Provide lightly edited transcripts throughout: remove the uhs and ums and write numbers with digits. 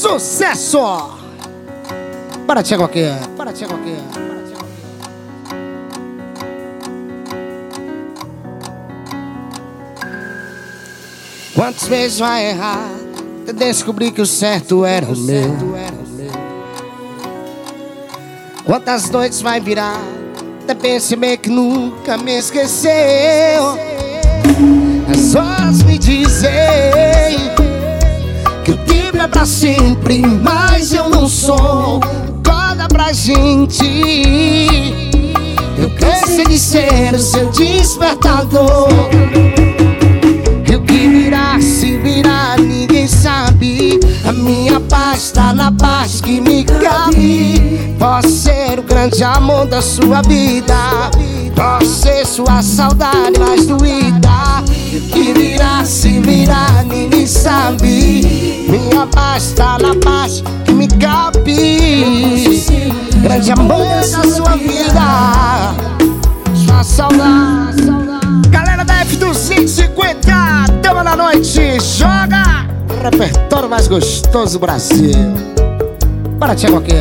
Sucesso! Para Thiago aqui, para Thiago aqui. Quantas vezes vai errar até descobrir que o certo era o meu? Quantas noites vai virar até perceber que nunca me esqueceu? As horas me dizem que o tempo é pra sempre, mas eu não sou. Acorda pra gente. Eu cansei de ser o seu despertador. E o que virá, se virá, ninguém sabe. A minha paz tá na paz que me cabe. Posso ser o grande amor da sua vida, posso ser sua saudade mais doída. E o que virá, se virá, ninguém sabe. Minha paz tá na paz que me cabe. Grande amor da sua vida, sua saudade. Galera da F250, dama da noite, joga! Repertório mais gostoso do Brasil. Para Thiago aqui.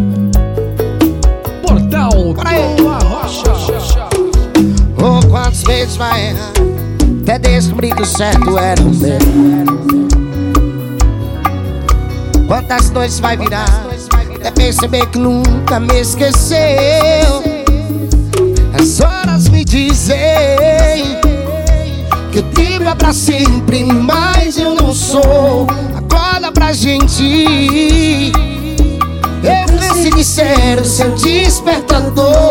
Portal do Arrocha. Oh, quantas vezes vai errar até descobrir que o certo era o meu? Quantas noites vai virar até perceber que nunca me esqueceu? As horas me dizem que o tempo é pra sempre, mas eu não sou. Acorda pra gente. Eu cansei de ser o seu despertador.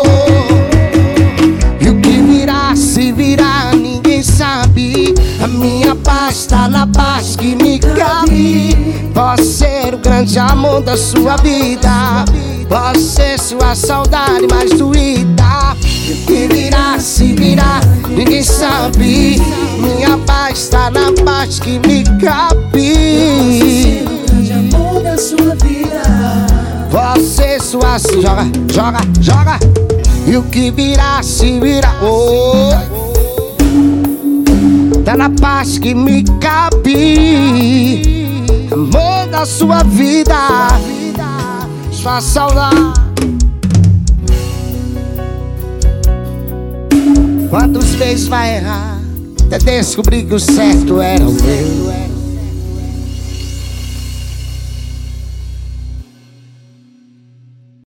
E o que virá, se virá, ninguém sabe. A minha paz tá na paz que me cabe. Posso ser o grande amor da sua vida, posso ser sua saudade mais doída. E o que virá, se virá, ninguém sabe. Minha paz tá na paz que me cabe. Grande amor da sua vida, você sua... Joga, joga, joga. E o que virá, se virá, oh, tá na paz que me cabe. Amor da sua vida, sua saudade. Quantas vezes vai errar até descobrir que o certo era o meu?